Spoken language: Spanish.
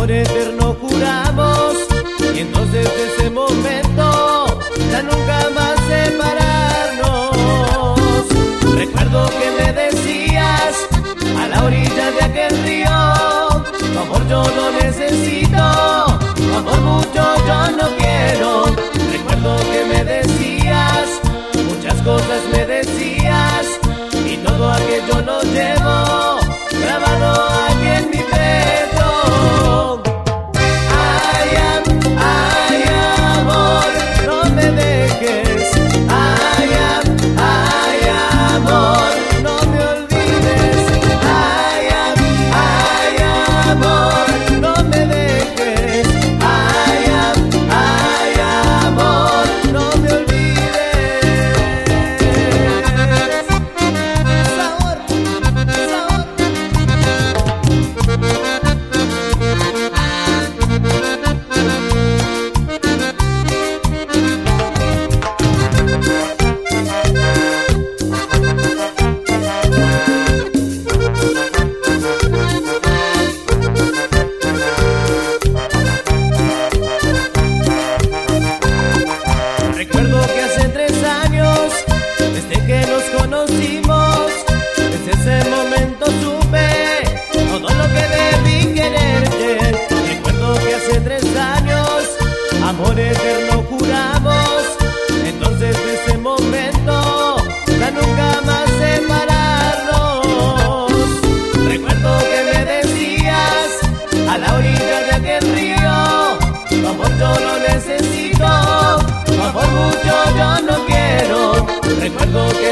amor eterno juramos, y entonces de ese momento ya nunca más separarnos. Recuerdo que me decías a la orilla de aquel río: tu amor yo no necesito, tu amor mucho yo no quiero. Recuerdo que me decías, muchas cosas me decías, y todo aquello lo llevo grabado aquí en mi pecho. Ay, amor, no me dejes. Ay, amor, no me olvides. Ay, amor, no me dejes. Ay, amor, no me olvides. Sabor, sabor. Recuerdo que hace 3 años, desde que nos conocimos, desde ese momento supe todo lo que debí quererte. Recuerdo que hace 3 años, amor eterno juramos, entonces de ese momento ya nunca más separarnos. Recuerdo que me decías a la orilla de aquel río: tu amor yo no necesito, tu amor mucho yo no quiero. Recuerdo que